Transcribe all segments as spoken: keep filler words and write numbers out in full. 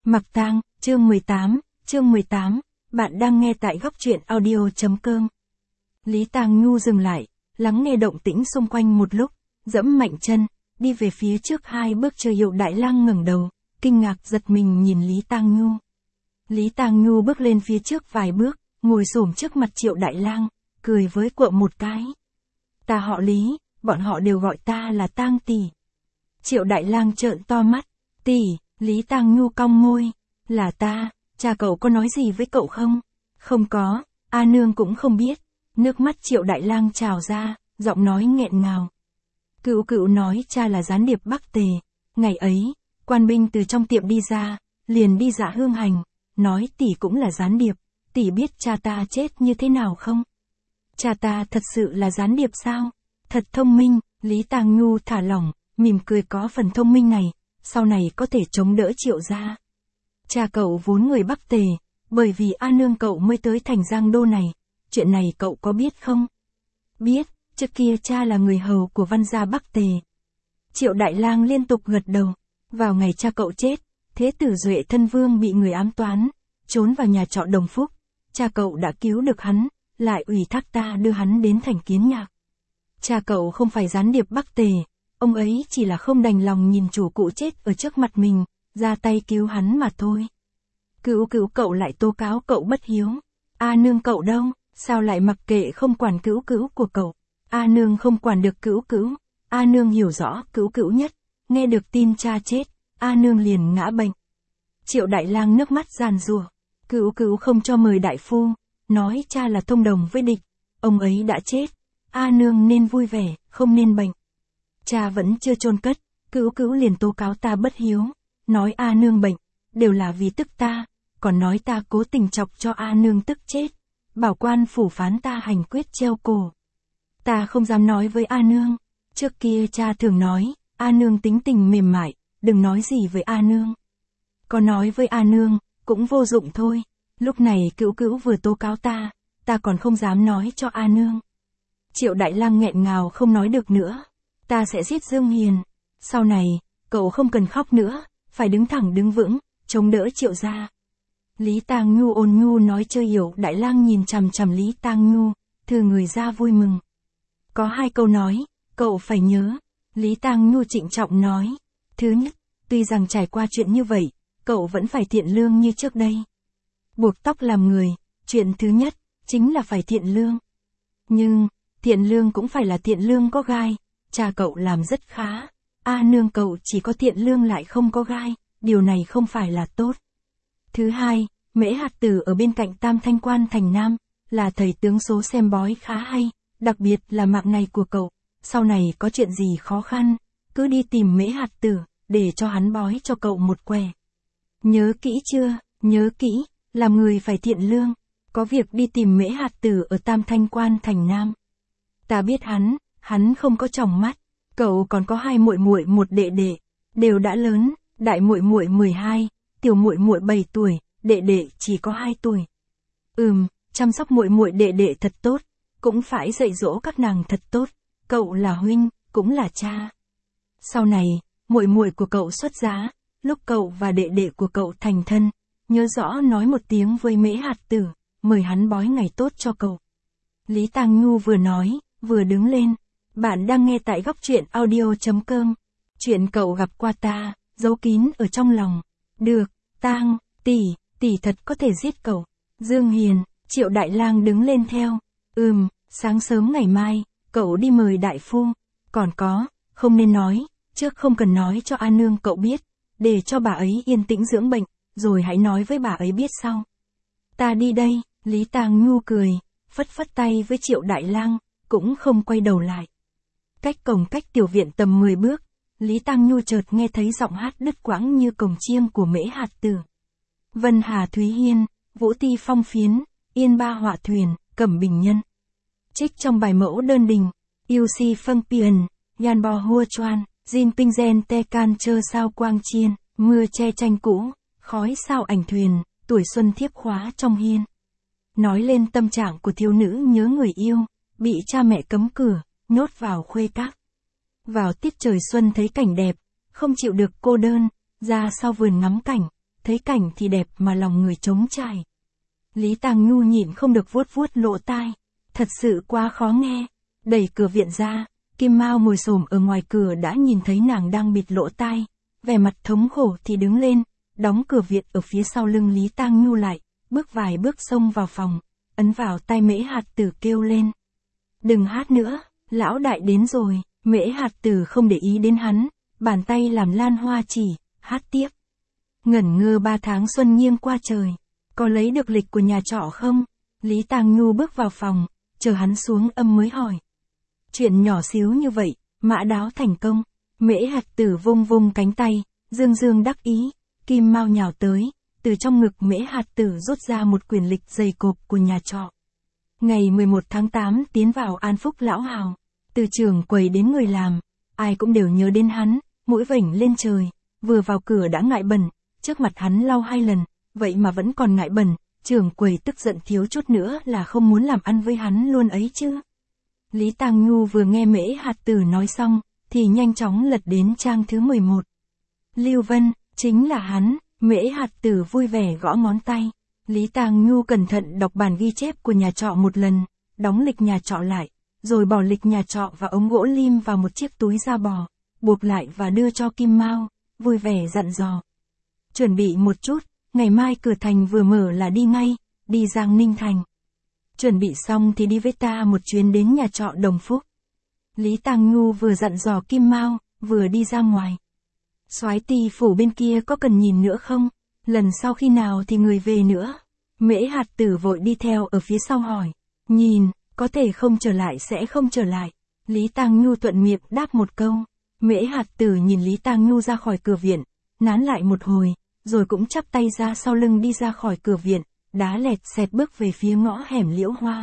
Mặc tang, chương mười tám, chương mười tám, bạn đang nghe tại góc truyện audio.com. Lý Tang Nhu dừng lại, lắng nghe động tĩnh xung quanh một lúc, dẫm mạnh chân, đi về phía trước hai bước. Chờ Hiệu Đại Lang ngẩng đầu, kinh ngạc giật mình nhìn Lý Tang Nhu. Lý Tang Nhu bước lên phía trước vài bước, ngồi xổm trước mặt Triệu Đại Lang, cười với cậu một cái. Ta họ Lý, bọn họ đều gọi ta là Tang tỷ. Triệu Đại Lang trợn to mắt, tỷ. Lý Tang Nhu cong môi, là ta, cha cậu có nói gì với cậu không? Không có, A Nương cũng không biết. Nước mắt Triệu Đại Lang trào ra, giọng nói nghẹn ngào. Cựu cựu nói cha là gián điệp Bắc Tề. Ngày ấy, quan binh từ trong tiệm đi ra, liền đi dạ hương hành, nói tỷ cũng là gián điệp, tỷ biết cha ta chết như thế nào không? Cha ta thật sự là gián điệp sao? Thật thông minh. Lý Tang Nhu thả lỏng, mỉm cười, có phần thông minh này, sau này có thể chống đỡ Triệu gia. Cha cậu vốn người Bắc Tề, bởi vì A Nương cậu mới tới thành Giang Đô này, chuyện này cậu có biết không? Biết, trước kia cha là người hầu của Văn gia Bắc Tề. Triệu Đại Lang liên tục gật đầu. Vào ngày cha cậu chết, Thế tử Duệ Thân Vương bị người ám toán, trốn vào nhà trọ Đồng Phúc. Cha cậu đã cứu được hắn, lại ủy thác ta đưa hắn đến thành Kiến Nhạc. Cha cậu không phải gián điệp Bắc Tề, ông ấy chỉ là không đành lòng nhìn chủ cụ chết ở trước mặt mình, ra tay cứu hắn mà thôi. Cữu cữu cậu lại tố cáo cậu bất hiếu. A Nương cậu đâu, sao lại mặc kệ không quản cữu cữu của cậu? A Nương không quản được cữu cữu. A Nương hiểu rõ cữu cữu nhất, nghe được tin cha chết, A Nương liền ngã bệnh. Triệu Đại Lang nước mắt giàn giụa. Cữu cữu không cho mời đại phu, nói cha là thông đồng với địch, ông ấy đã chết, A Nương nên vui vẻ, không nên bệnh. Cha vẫn chưa chôn cất, cữu cữu liền tố cáo ta bất hiếu, nói A Nương bệnh, đều là vì tức ta, còn nói ta cố tình chọc cho A Nương tức chết, bảo quan phủ phán ta hành quyết treo cổ. Ta không dám nói với A Nương, trước kia cha thường nói, A Nương tính tình mềm mại, đừng nói gì với A Nương. Có nói với A Nương, cũng vô dụng thôi, lúc này cữu cữu vừa tố cáo ta, ta còn không dám nói cho A Nương. Triệu Đại Lang nghẹn ngào không nói được nữa. Ta sẽ giết Dương Hiền. Sau này, cậu không cần khóc nữa, phải đứng thẳng đứng vững, chống đỡ Triệu gia. Lý Tang Nhu ôn nhu nói. Chơi Hiểu Đại Lang nhìn chằm chằm Lý Tang Nhu, thừa người ra vui mừng. Có hai câu nói, cậu phải nhớ. Lý Tang Nhu trịnh trọng nói. Thứ nhất, tuy rằng trải qua chuyện như vậy, cậu vẫn phải thiện lương như trước đây. Buộc tóc làm người, chuyện thứ nhất, chính là phải thiện lương. Nhưng, thiện lương cũng phải là thiện lương có gai. Cha cậu làm rất khá, A Nương cậu chỉ có thiện lương lại không có gai, điều này không phải là tốt. Thứ hai, Mễ Hạt Tử ở bên cạnh Tam Thanh Quan thành Nam, là thầy tướng số xem bói khá hay, đặc biệt là mạng này của cậu, sau này có chuyện gì khó khăn, cứ đi tìm Mễ Hạt Tử, để cho hắn bói cho cậu một quẻ. Nhớ kỹ chưa, nhớ kỹ, làm người phải thiện lương, có việc đi tìm Mễ Hạt Tử ở Tam Thanh Quan thành Nam. Ta biết hắn. Hắn không có tròng mắt, cậu còn có hai muội muội một đệ đệ, đều đã lớn, đại muội muội mười hai, tiểu muội muội bảy tuổi, đệ đệ chỉ có hai tuổi. Ừm, chăm sóc muội muội đệ đệ thật tốt, cũng phải dạy dỗ các nàng thật tốt, cậu là huynh, cũng là cha. Sau này, muội muội của cậu xuất giá, lúc cậu và đệ đệ của cậu thành thân, nhớ rõ nói một tiếng với Mễ Hạt Tử, mời hắn bói ngày tốt cho cậu. Lý Tang Nhu vừa nói, vừa đứng lên. Bạn đang nghe tại góc truyện audio.com. Chuyện cậu gặp qua ta, giấu kín ở trong lòng. Được, Tang, tỷ, tỷ thật có thể giết cậu. Dương Hiền, Triệu Đại Lang đứng lên theo. Ừm, sáng sớm ngày mai, cậu đi mời đại phu. Còn có, không nên nói, trước không cần nói cho A Nương cậu biết, để cho bà ấy yên tĩnh dưỡng bệnh, rồi hãy nói với bà ấy biết sau. Ta đi đây. Lý Tang Nhu cười, phất phất tay với Triệu Đại Lang, cũng không quay đầu lại. Cách cổng cách tiểu viện tầm mười bước, Lý Tang Nhu chợt nghe thấy giọng hát đứt quãng như cồng chiêng của Mễ Hạt Tử. Vân Hà Thúy Hiên, Vũ Ti Phong Phiến, Yên Ba Họa Thuyền, Cẩm Bình Nhân. Trích trong bài mẫu đơn đình, Yêu Si Phân Piền, Yan Bo Hua Choan, Jin Ping Gen Te Can Chơ Sao Quang Chiên, Mưa che tranh cũ, khói sao ảnh thuyền, tuổi xuân thiếp khóa trong hiên. Nói lên tâm trạng của thiếu nữ nhớ người yêu, bị cha mẹ cấm cửa, nhốt vào khuê các. Vào tiết trời xuân thấy cảnh đẹp, không chịu được cô đơn, ra sau vườn ngắm cảnh, thấy cảnh thì đẹp mà lòng người trống trải. Lý Tàng Nhu nhịn không được vuốt vuốt lỗ tai, thật sự quá khó nghe. Đẩy cửa viện ra, Kim Mao ngồi xổm ở ngoài cửa đã nhìn thấy nàng đang bịt lỗ tai, vẻ mặt thống khổ thì đứng lên, đóng cửa viện ở phía sau lưng Lý Tàng Nhu lại, bước vài bước xông vào phòng, ấn vào tai Mễ Hạt Tử kêu lên. Đừng hát nữa, lão đại đến rồi. Mễ Hạt Tử không để ý đến hắn, bàn tay làm lan hoa chỉ, hát tiếp. Ngẩn ngơ ba tháng xuân nghiêng qua trời, có lấy được lịch của nhà trọ không? Lý Tàng Nhu bước vào phòng, chờ hắn xuống âm mới hỏi. Chuyện nhỏ xíu như vậy, mã đáo thành công. Mễ Hạt Tử vung vung cánh tay, dương dương đắc ý. Kim Mao nhào tới, từ trong ngực Mễ Hạt Tử rút ra một quyển lịch dày cộp của nhà trọ. Ngày mười một tháng tám tiến vào An Phúc Lão Hào, từ trưởng quầy đến người làm, ai cũng đều nhớ đến hắn, mũi vểnh lên trời, vừa vào cửa đã ngại bẩn, trước mặt hắn lau hai lần, vậy mà vẫn còn ngại bẩn, trưởng quầy tức giận thiếu chút nữa là không muốn làm ăn với hắn luôn ấy chứ. Lý Tàng Nhu vừa nghe Mễ Hạt Tử nói xong, thì nhanh chóng lật đến trang thứ mười một. Lưu Vân, chính là hắn. Mễ Hạt Tử vui vẻ gõ ngón tay. Lý Tàng Nhu cẩn thận đọc bản ghi chép của nhà trọ một lần, đóng lịch nhà trọ lại, rồi bỏ lịch nhà trọ và ống gỗ lim vào một chiếc túi da bò, buộc lại và đưa cho Kim Mao, vui vẻ dặn dò. Chuẩn bị một chút, ngày mai cửa thành vừa mở là đi ngay, đi Giang Ninh Thành. Chuẩn bị xong thì đi với ta một chuyến đến nhà trọ Đồng Phúc. Lý Tàng Nhu vừa dặn dò Kim Mao, vừa đi ra ngoài. Soái Tỳ phủ bên kia có cần nhìn nữa không? Lần sau khi nào thì người về nữa? Mễ Hạt Tử vội đi theo ở phía sau hỏi. Nhìn, có thể không trở lại sẽ không trở lại. Lý Tàng Nhu thuận miệng đáp một câu. Mễ Hạt Tử nhìn Lý Tàng Nhu ra khỏi cửa viện, nán lại một hồi, rồi cũng chắp tay ra sau lưng đi ra khỏi cửa viện, đá lẹt xẹt bước về phía ngõ hẻm Liễu Hoa.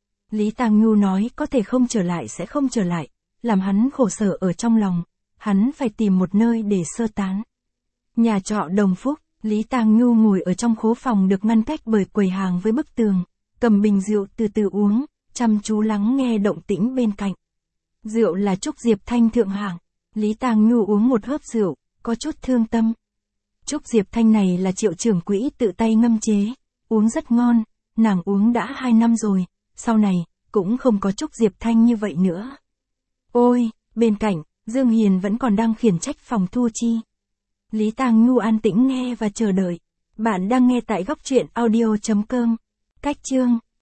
Lý Tàng Nhu nói có thể không trở lại sẽ không trở lại, làm hắn khổ sở ở trong lòng, hắn phải tìm một nơi để sơ tán. Nhà trọ Đồng Phúc, Lý Tàng Nhu ngồi ở trong khố phòng được ngăn cách bởi quầy hàng với bức tường, cầm bình rượu từ từ uống, chăm chú lắng nghe động tĩnh bên cạnh. Rượu là Trúc Diệp Thanh thượng hạng. Lý Tàng Nhu uống một hớp rượu, có chút thương tâm. Trúc Diệp Thanh này là Triệu trưởng quỹ tự tay ngâm chế, uống rất ngon, nàng uống đã hai năm rồi, sau này, cũng không có Trúc Diệp Thanh như vậy nữa. Ôi, bên cạnh, Dương Hiền vẫn còn đang khiển trách phòng thu chi. Lý Tàng Nhu an tĩnh nghe và chờ đợi. Bạn đang nghe tại góc truyện audio chấm com. Cách chương